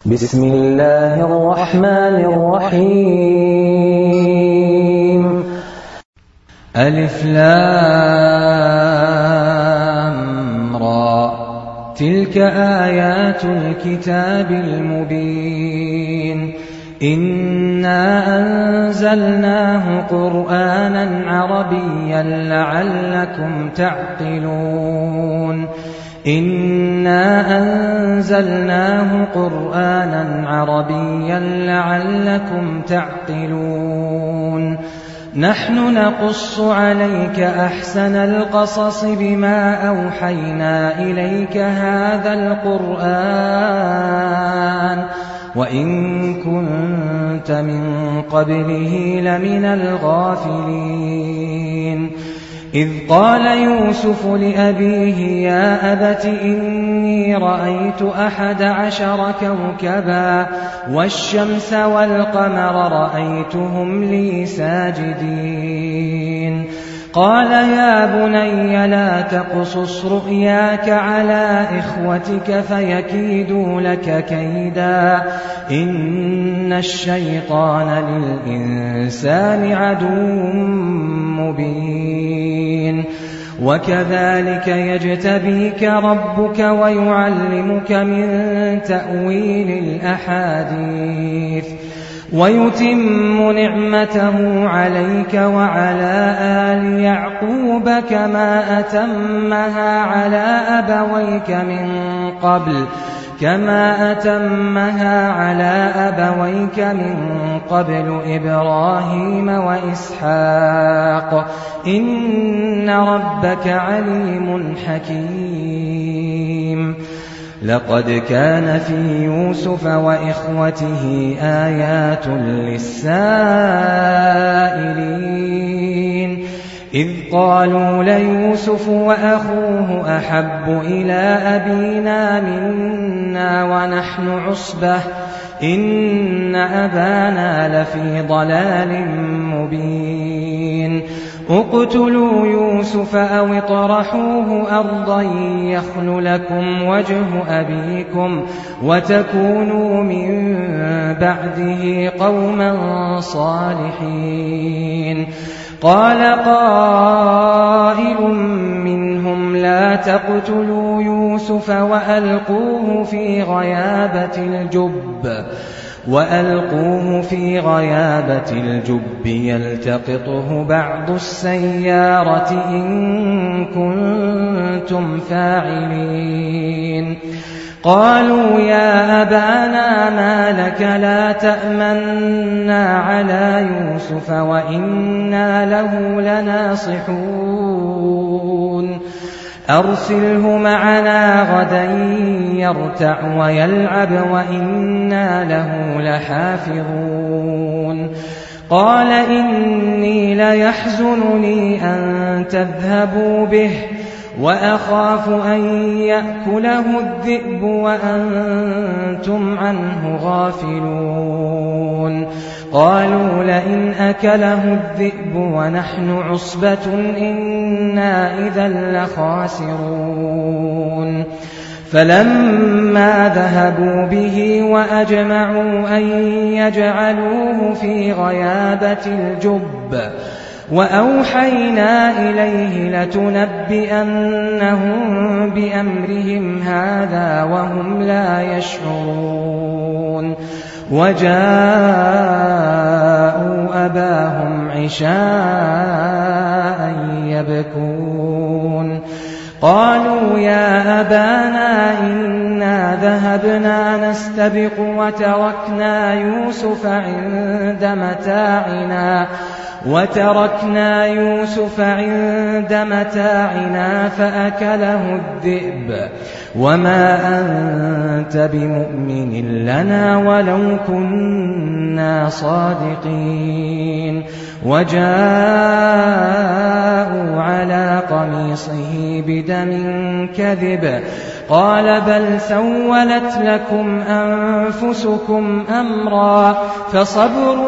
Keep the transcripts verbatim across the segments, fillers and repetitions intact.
بسم الله الرحمن الرحيم. ألف لام را، تلك آيات الكتاب المبين. إنا أنزلناه قرآنا عربيا لعلكم تعقلون. إنا أنزلناه قرآنا عربيا لعلكم تعقلون. نحن نقص عليك أحسن القصص بما أوحينا إليك هذا القرآن وإن كنت من قبله لمن الغافلين. إذ قال يوسف لأبيه يا أبت إني رأيت أحد عشر كوكبا والشمس والقمر رأيتهم لي ساجدين. قال يا بني لا تقصص رؤياك على إخوتك فيكيدوا لك كيدا إن الشيطان للإنسان عدو مبين. وكذلك يجتبيك ربك ويعلمك من تأويل الأحاديث ويتم نعمته عليك وعلى آل يعقوب كما أتمها على أبويك من قبل كما أتمها على أبويك من قبل إبراهيم وإسحاق إن ربك عليم حكيم. لقد كان في يوسف وإخوته آيات للسائلين إذ قالوا ليوسف وأخوه أحب إلى أبينا منا ونحن عصبة إن أبانا لفي ضلال مبين. اقتلوا يوسف أو اطرحوه أرضا يخل لكم وجه أبيكم وتكونوا من بعده قوما صالحين. قال قائل منهم لا تقتلوا يوسف وألقوه في غيابة الجب وألقوه في غيابة الجب يلتقطه بعض السيارة إن كنتم فاعلين. قالوا يا أبانا ما لك لا تأمنا على يوسف وإنا له لناصحون. أرسله معنا غدا يرتع ويلعب وإنا له لحافظون. قال إني ليحزنني أن تذهبوا به وأخاف أن يأكله الذئب وأنتم عنه غافلون. قالوا لئن أكله الذئب ونحن عصبة إنا إذا لخاسرون. فلما ذهبوا به وأجمعوا أن يجعلوه في غيابة الجب وأوحينا إليه لتنبئنهم بأمرهم هذا وهم لا يشعرون. وجاءوا أباهم عشاء يبكون. قالوا يا أبانا إنا ذهبنا نستبق وتركنا يوسف عند متاعنا وتركنا يوسف عند متاعنا فأكله الذئب وما أنت بمؤمن لنا ولو كنا صادقين. وجاءوا على قميصه بدم كذب قال بل سولت لكم أنفسكم أمرا فصبر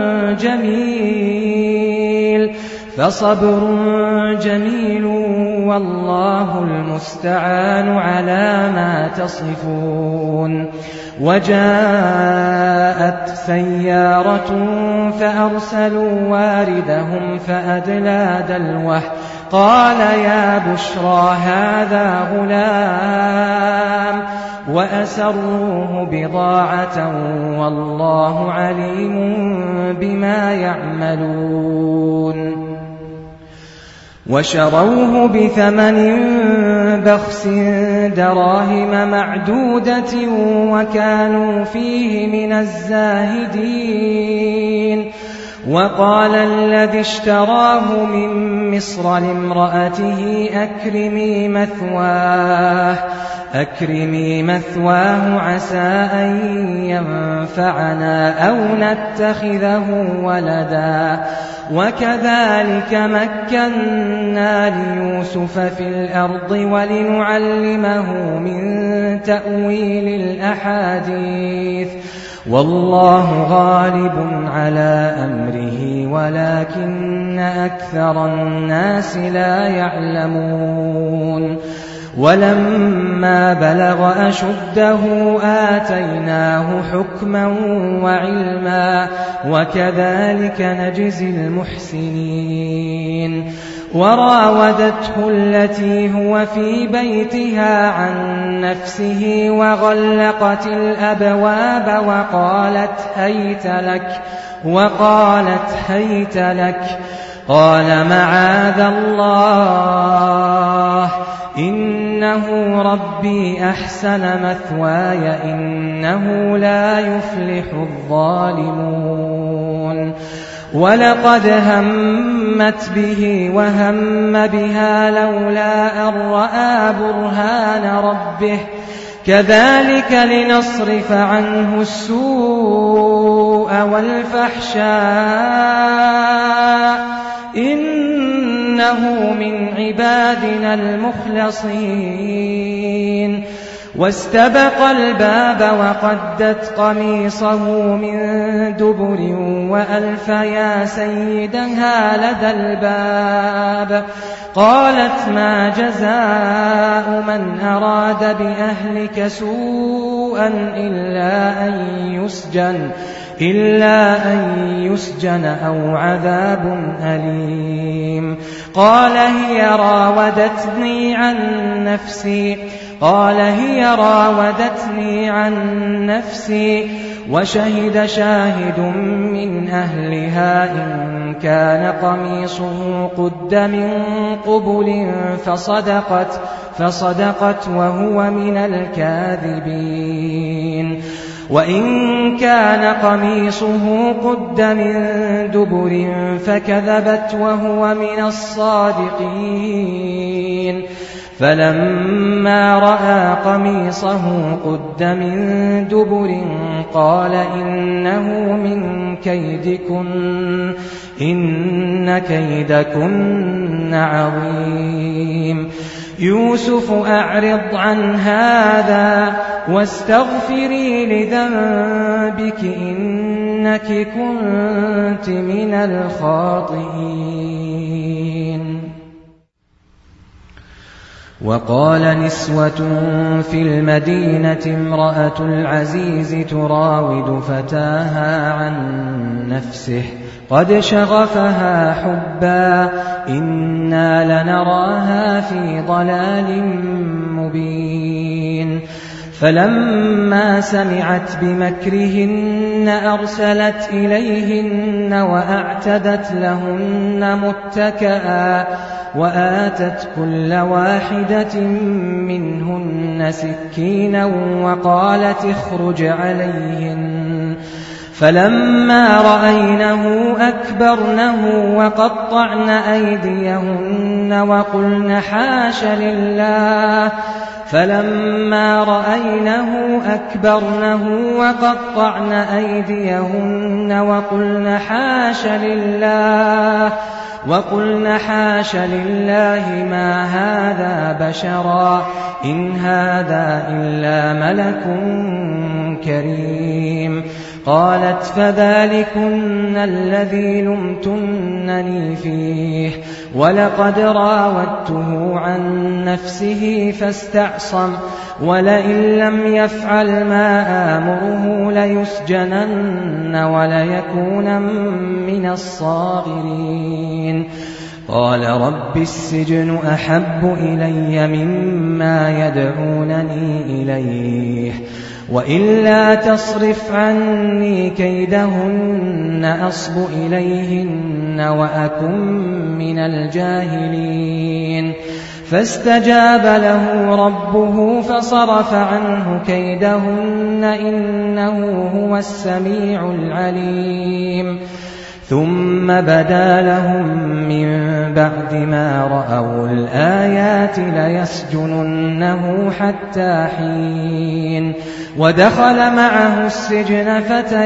جميل فصبر جميل والله المستعان على ما تصفون. وجاءت سيارة فأرسلوا واردهم فأدلى دلوه قال يا بشرى هذا غلام وأسروه بضاعة والله عليم بما يعملون وشروه بثمن بخس دراهم معدودة وكانوا فيه من الزاهدين وقال الذي اشتراه من مصر لامرأته أكرمي مثواه أكرمي مثواه عسى أن ينفعنا أو نتخذه ولدا وكذلك مكنا ليوسف في الأرض ولنعلمه من تأويل الأحاديث والله غالب على أمره ولكن أكثر الناس لا يعلمون ولما بلغ أشده آتيناه حكما وعلما وكذلك نجزي المحسنين وراودته التي هو في بيتها عن نفسه وغلقت الأبواب وقالت هيت لك وقالت هيت لك قال معاذ الله إنه ربي أحسن مثواي إنه لا يفلح الظالمون ولقد همت به وهم بها لولا أن رأى برهان ربه كذلك لنصرف عنه السوء والفحشاء إنه من عبادنا المخلصين واستبق الباب وقدت قميصه من دبر وألف يا سيدها لدى الباب قالت ما جزاء من أراد بأهلك سوءا إلا أن يسجن إلا أن يسجن أو عذاب أليم قال هي راودتني عن نفسي قال هي راودتني عن نفسي وشهد شاهد من أهلها إن كان قميصه قد من قبل فصدقت فصدقت وهو من الكاذبين وإن كان قميصه قد من دبر فكذبت وهو من الصادقين فلما رأى قميصه قد من دبر قال إنه من كيدكن إن كيدكن عظيم يوسف أعرض عن هذا واستغفري لذنبك إنك كنت من الخاطئين وقال نسوة في المدينة امرأة العزيز تراود فتاها عن نفسه قد شغفها حبا إنا لنراها في ضلال مبين فلما سمعت بمكرهن أرسلت إليهن وأعتدت لهن متكئا وآتت كل واحدة منهن سكينا وقالت اخرج عليهن فلما رأينه أكبرنه وقطعن أيديهن وقلن حاش لله فلما رأينه أكبرنه وقطعن أيديهن وقلن حاش لله وقلن حاش لله ما هذا بشرا إن هذا إلا ملك كريم. قالت فذلكن الذي لمتنني فيه ولقد راودته عن نفسه فاستعصم ولئن لم يفعل ما آمره ليسجنن وليكون من الصاغرين. قال رب السجن أحب إلي مما يدعونني إليه وإلا تصرف عني كيدهن أصب إليهن وأكن من الجاهلين. فاستجاب له ربه فصرف عنه كيدهن إنه هو السميع العليم. ثم بدا لهم من بعد ما رأوا الآيات ليسجننه حتى حين. ودخل معه السجن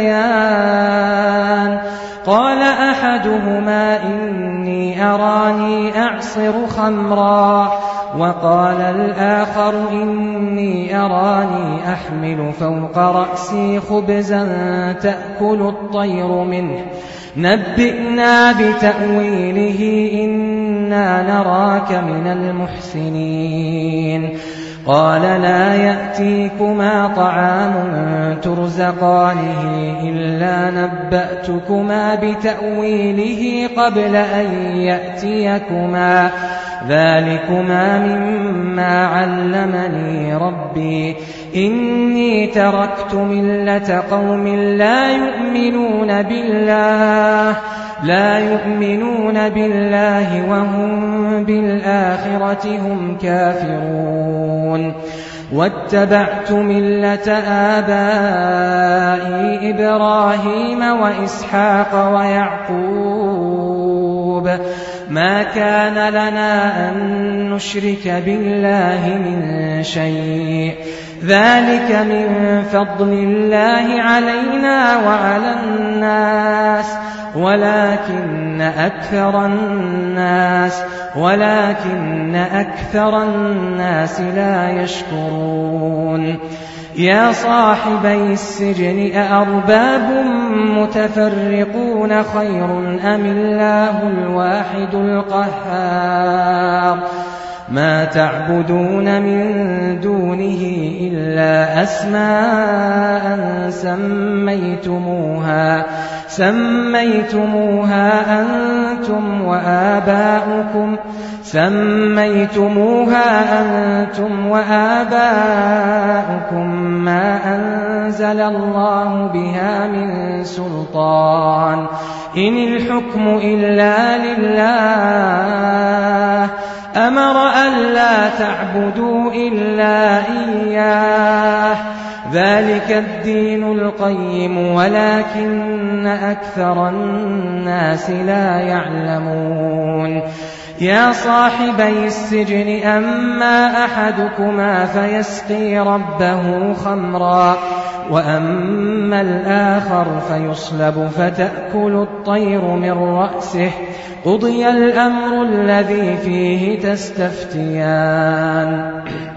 فتيان قال أحدهما إني أراني أعصر خمرا وقال الآخر إني أراني أحمل فوق رأسي خبزا تأكل الطير منه نبئنا بتأويله إنا نراك من المحسنين. قال لا يأتيكما طعام ترزقانه إلا نبأتكما بتأويله قبل أن يأتيكما ذلكما مما علمني ربي إني تركت ملة قوم لا يؤمنون بالله لا يؤمنون بالله وهم بالآخرة هم كافرون. واتبعت ملة آبائي إبراهيم وإسحاق ويعقوب ما كان لنا أن نشرك بالله من شيء ذلك من فضل الله علينا وعلى الناس ولكن أكثر الناس ولكن أكثر الناس لا يشكرون. يا صاحبي السجن أأرباب متفرقون خير أم الله الواحد القهار ما تعبدون من دونه إلا أسماء سميتموها سميتموها أنتم وآباؤكم سميتموها أنتم وآباؤكم ما أنزل الله بها من سلطان إن الحكم إلا لله أمر ألا تعبدوا إلا إياه ذلك الدين القيم ولكن أكثر الناس لا يعلمون. يا صاحبي السجن أما أحدكما فيسقي ربه خمرا وأما الآخر فيصلب فتأكل الطير من رأسه قضي الأمر الذي فيه تستفتيان.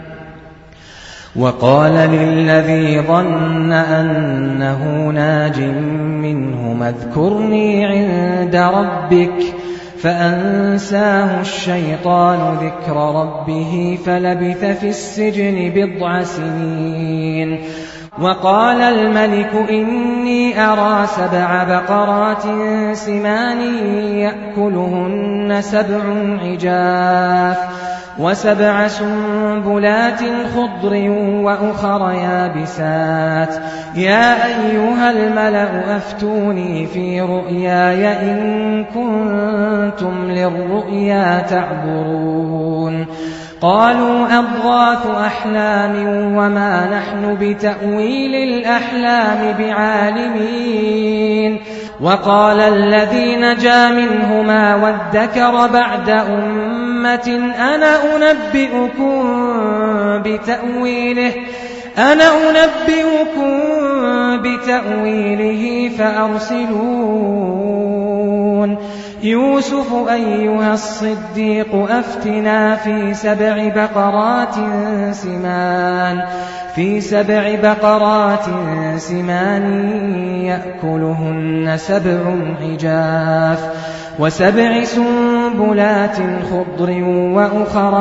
وقال للذي ظن أنه ناج منهما اذكرني عند ربك فأنساه الشيطان ذكر ربه فلبث في السجن بضع سنين. وقال الملك إني أرى سبع بقرات سمان يأكلهن سبع عجاف وسبع سنبلات خضر وأخر يابسات يا أيها الملأ أفتوني في رؤياي إن كنتم للرؤيا تعبرون. قالوا أضغاث أحلام وما نحن بتأويل الأحلام بعالمين. وقال الذي نجا منهما وادكر بعد أمة أنا أنبئكم بتأويله أنا أنبئكم بتأويله فأرسلون. يوسف أيها الصديق أفتنا في سبع بقرات سمان في سبع بقرات سمان يأكلهن سبع عجاف وسبع سنبلات خضر وأخر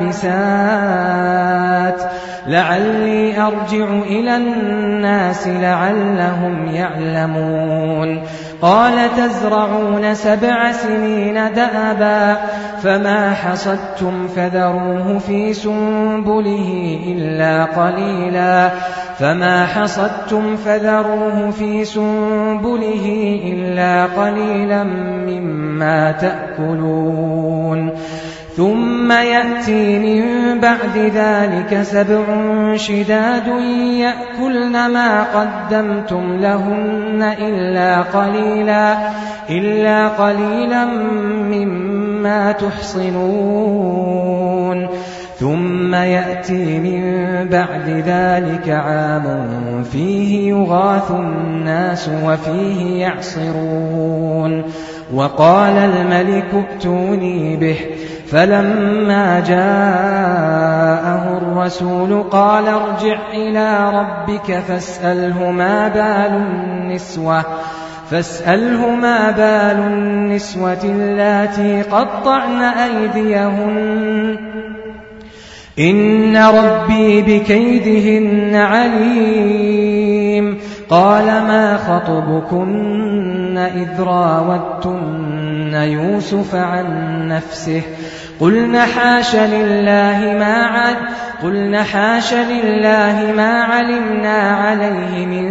يابسات لعلي أرجع إلى الناس لعلهم يعلمون قال تزرعون سبع سنين دأبا فما حصدتم فذروه في سنبله إلا قليلا فما حصدتم فذروه في سنبله إلا قليلا مما تأكلون ثم يأتي من بعد ذلك سبع شداد يأكلن ما قدمتم لهن إلا قليلا إلا قليلا مما تحصنون ثم يأتي من بعد ذلك عام فيه يغاث الناس وفيه يعصرون وقال الملك ائتوني به فلما جاءه الرسول قال ارجع إلى ربك فاسأله ما بال النسوة فاسأله ما بال النسوة اللاتي قطعن أيديهن إن ربي بكيدهن عليم قال ما خطبكن إذ راوتن يوسف عن نفسه قلن حاش لله ما عد قلن حاش لله ما علمنا عليه من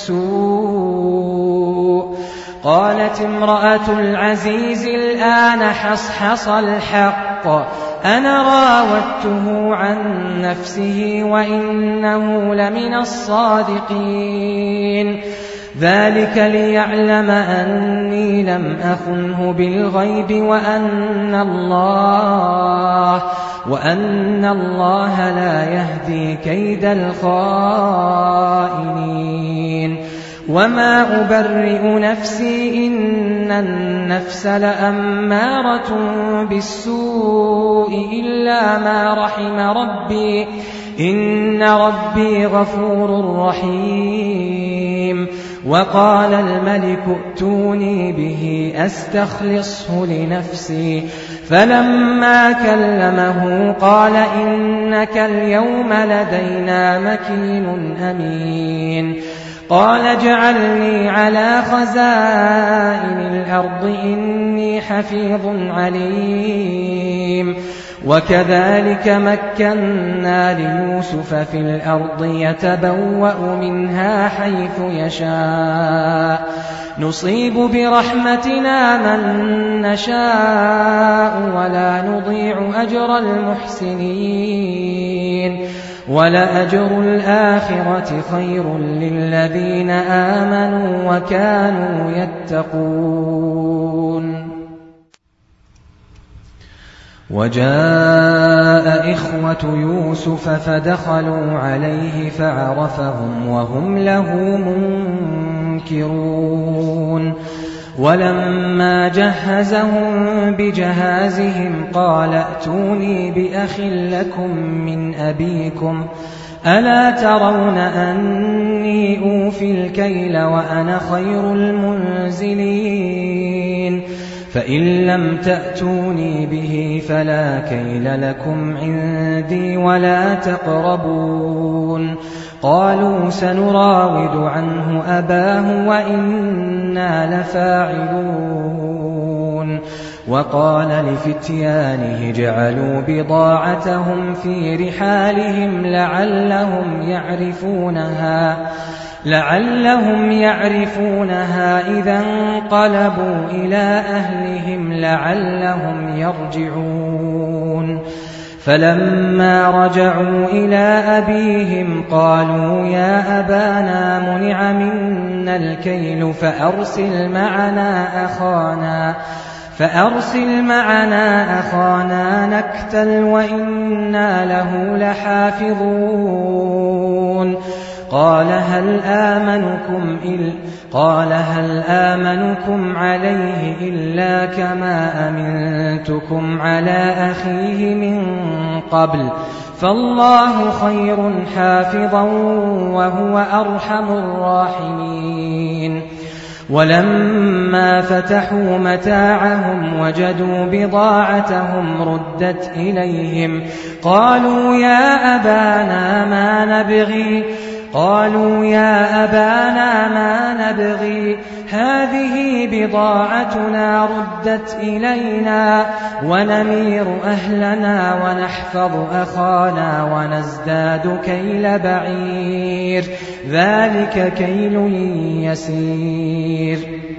سوء قالت امرأة العزيز الآن حصحص الحق أنا راودته عن نفسه وإنه لمن الصادقين ذلك ليعلم أني لم أخنه بالغيب وأن الله وأن الله لا يهدي كيد الخائنين وما أبرئ نفسي إن النفس لأمارة بالسوء إلا ما رحم ربي إن ربي غفور رحيم وقال الملك ائتوني به أستخلصه لنفسي فلما كلمه قال إنك اليوم لدينا مكين أمين قال اجعلني على خزائن الأرض إني حفيظ عليم وكذلك مكنا ليوسف في الأرض يتبوأ منها حيث يشاء نصيب برحمتنا من نشاء ولا نضيع أجر المحسنين ولأجر الآخرة خير للذين آمنوا وكانوا يتقون وجاء إخوة يوسف فدخلوا عليه فعرفهم وهم له منكرون ولما جهزهم بجهازهم قال ائتوني بأخ لكم من أبيكم ألا ترون أني أوفي الكيل وأنا خير المنزلين فإن لم تأتوني به فلا كيل لكم عندي ولا تقربون قالوا سنراود عنه أباه وإنا لفاعلون وقال لفتيانه جعلوا بضاعتهم في رحالهم لعلهم يعرفونها لعلهم يعرفونها إذا انقلبوا إلى أهلهم لعلهم يرجعون فلما رجعوا إلى أبيهم قالوا يا أبانا منع منا الكيل فأرسل معنا أخانا فأرسل معنا أخانا نكتل وإنا له لحافظون قال هل آمنكم إلا قال هل آمنكم عليه إلا كما أمنتكم على أخيه من قبل فالله خير حافظا وهو أرحم الراحمين. ولما فتحوا متاعهم وجدوا بضاعتهم ردت إليهم قالوا يا أبانا ما نبغي قالوا يا أبانا ما نبغي هذه بضاعتنا ردت إلينا ونمير أهلنا ونحفظ أخانا ونزداد كيل بعير ذلك كيل يسير.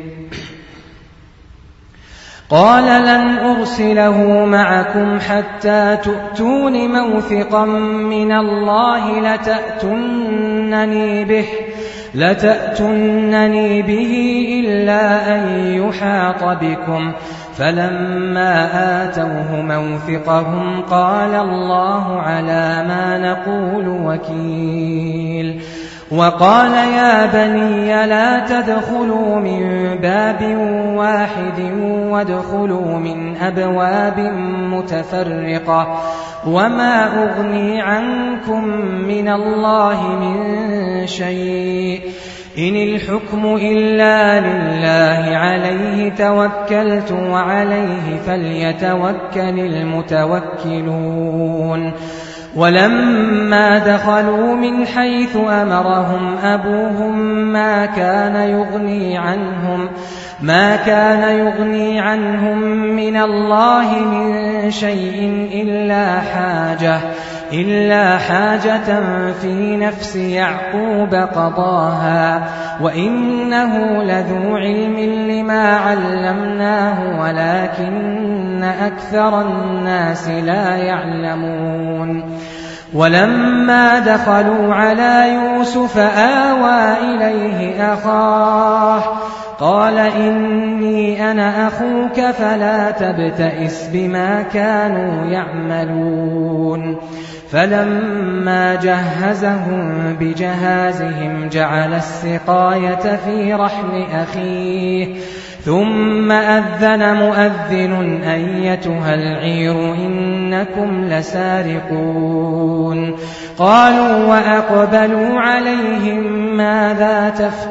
قال لن أرسله معكم حتى تؤتون موثقا من الله لتأتونني به لتأتونني به إلا أن يحاط بكم. فلما آتوه موثقهم قال الله على ما نقول وكيل. وقال يا بني لا تدخلوا من باب واحد وادخلوا من أبواب متفرقة وما أغني عنكم من الله من شيء إن الحكم إلا لله عليه توكلت وعليه فليتوكل المتوكلون. ولما دخلوا من حيث أمرهم أبوهم ما كان يغني عنهم ما كان يغني عنهم من الله من شيء إلا حاجة إلا حاجة في نفس يعقوب قضاها وإنه لذو علم لما علمناه ولكن أكثر الناس لا يعلمون. ولما دخلوا على يوسف آوى إليه أخاه قال إني أنا أخوك فلا تبتئس بما كانوا يعملون. فلما جهزهم بجهازهم جعل السقاية في رحل أخيه ثم أذن مؤذن أيتها العير إنكم لسارقون. قالوا وأقبلوا عليهم ماذا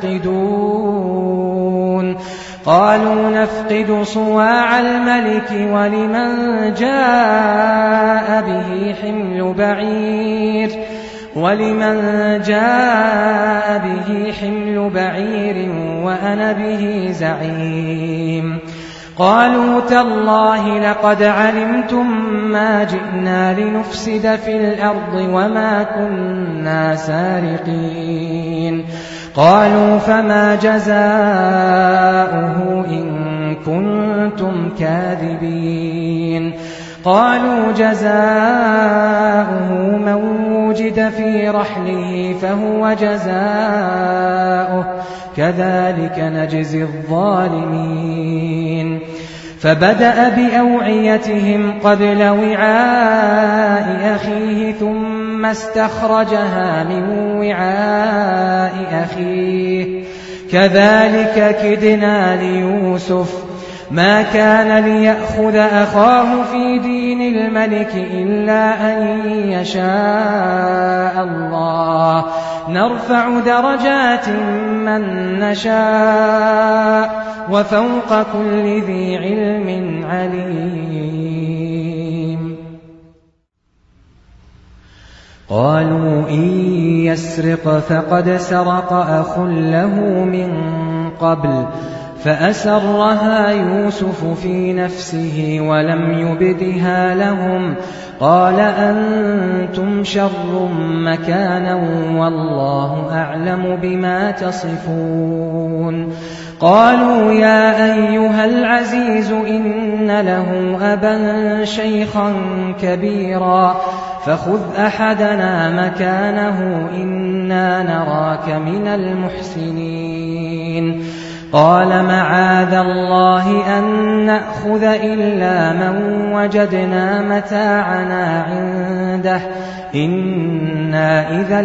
تفقدون قالوا نفقد صواع الملك ولمن جاء به حمل بعير ولمن جاء به حمل بعير وأنا به زعيم. قالوا تالله لقد علمتم ما جئنا لنفسد في الأرض وما كنا سارقين. قالوا فما جزاؤه إن كنتم كاذبين. قالوا جزاؤه من وجد في رحله فهو جزاؤه كذلك نجزي الظالمين. فبدأ بأوعيتهم قبل وعاء أخيه ثم استخرجها من وعاء أخيه كذلك كدنا ليوسف ما كان ليأخذ أخاه في دين الملك إلا أن يشاء الله نرفع درجات من نشاء وفوق كل ذي علم عليم. قالوا إن يسرق فقد سرق أخ له من قبل فأسرها يوسف في نفسه ولم يبدها لهم قال أنتم شر مكانا والله أعلم بما تصفون. قالوا يا أيها العزيز إن له أبا شيخا كبيرا فخذ أحدنا مكانه إنا نراك من المحسنين. قال معاذ الله أن نأخذ إلا من وجدنا متاعنا عنده إنا إذا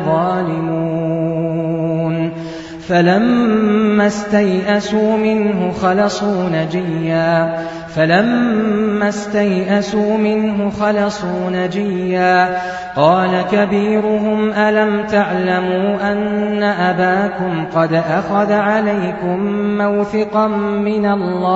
لظالمون. فلما استيئسوا منه خلصوا نجيا فلما استيئسوا منه خلصوا نجيا قال كبيرهم ألم تعلموا أن أباكم قد أخذ عليكم موثقا من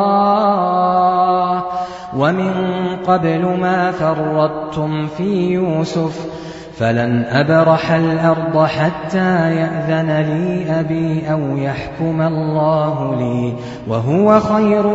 الله ومن قبل ما فرطتم في يوسف فلن أبرح الأرض حتى يأذن لي أبي أو يحكم الله لي وهو خير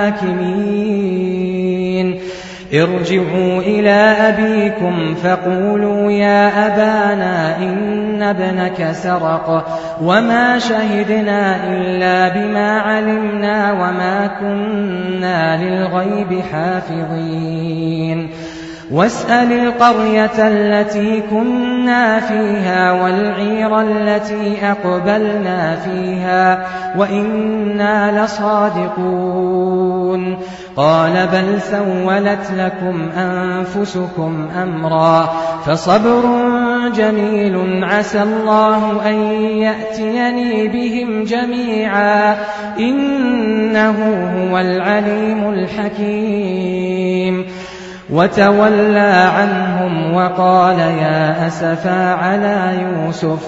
الحاكمين ارجعوا إلى أبيكم فقولوا يا أبانا إن ابنك سرق وما شهدنا إلا بما علمنا وما كنا للغيب حافظين واسأل القرية التي كنا فيها والعير التي أقبلنا فيها وإنا لصادقون قال بل سولت لكم أنفسكم أمرا فصبر جميل عسى الله أن يأتيني بهم جميعا إنه هو العليم الحكيم وتولى عنهم وقال يا أسفا على يوسف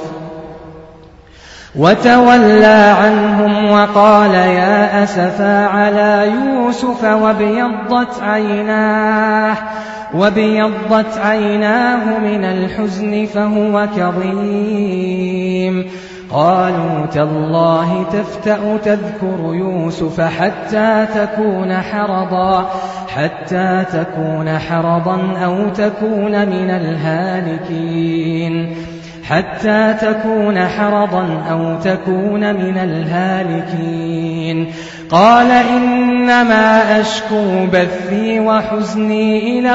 وتولى عنهم وقال يا أسفا على يوسف وابيضت عيناه وابيضت عيناه من الحزن فهو كظيم قالوا تالله تفتأ تذكر يوسف حتى تكون حرضا حتى تكون حرضا أو تكون من الهالكين حتى تكون حرضا أو تكون من الهالكين قال إنما أشكو بثي وحزني إلى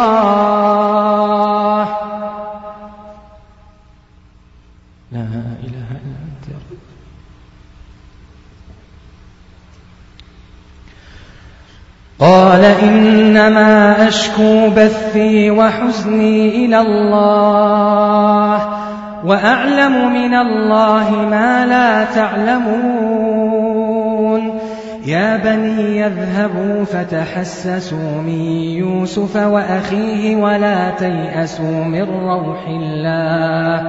الله لا إله إلا أنت يا رب قال إنما أشكو بثي وحزني إلى الله وأعلم من الله ما لا تعلمون يا بني يذهبوا فتحسسوا من يوسف وأخيه ولا تيأسوا من روح الله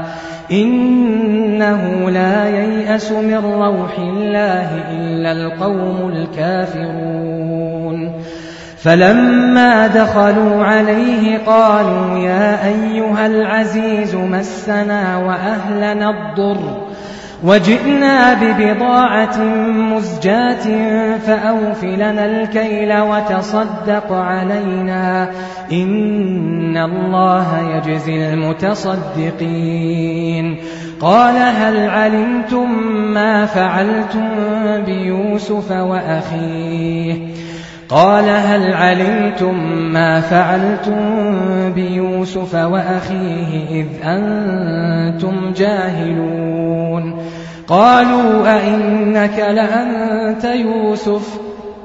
إنه لا ييأس من روح الله إلا القوم الكافرون فلما دخلوا عليه قالوا يا أيها العزيز مسنا وأهلنا الضر وجئنا ببضاعة مزجاة فأوف لنا الكيل وتصدق علينا إن الله يجزي المتصدقين قال هل علمتم ما فعلتم بيوسف وأخيه قال هل علمتم ما فعلتم بيوسف وأخيه إذ أنتم جاهلون قالوا أئنك لأنت يوسف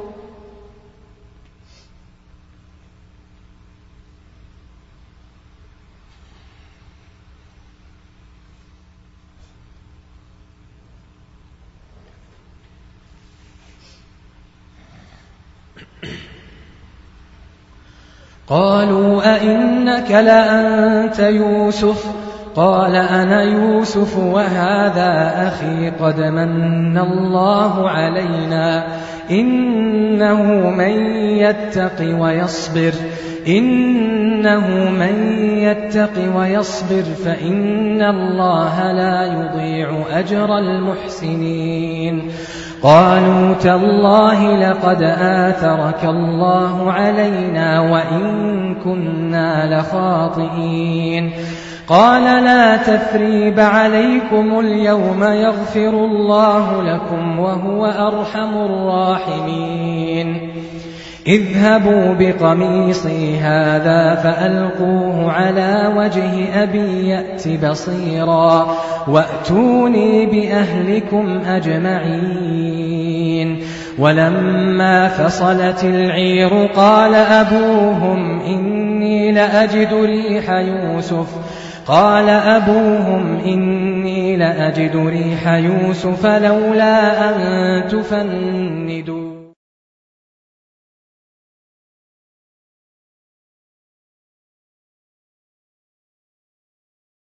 قالوا أئنك لأنت يوسف قال أنا يوسف وهذا أخي قد من الله علينا إنه من يتق ويصبر إنه من يتق ويصبر فإن الله لا يضيع أجر المحسنين قالوا تالله لقد آثرك الله علينا وإن كنا لخاطئين قال لا تثريب عليكم اليوم يغفر الله لكم وهو أرحم الراحمين اذهبوا بقميصي هذا فألقوه على وجه أبي يأت بصيرا وأتوني بأهلكم أجمعين ولما فصلت العير قال أبوهم إني لأجد ريح يوسف قال أبوهم إني لأجد ريح يوسف لولا أن تفندون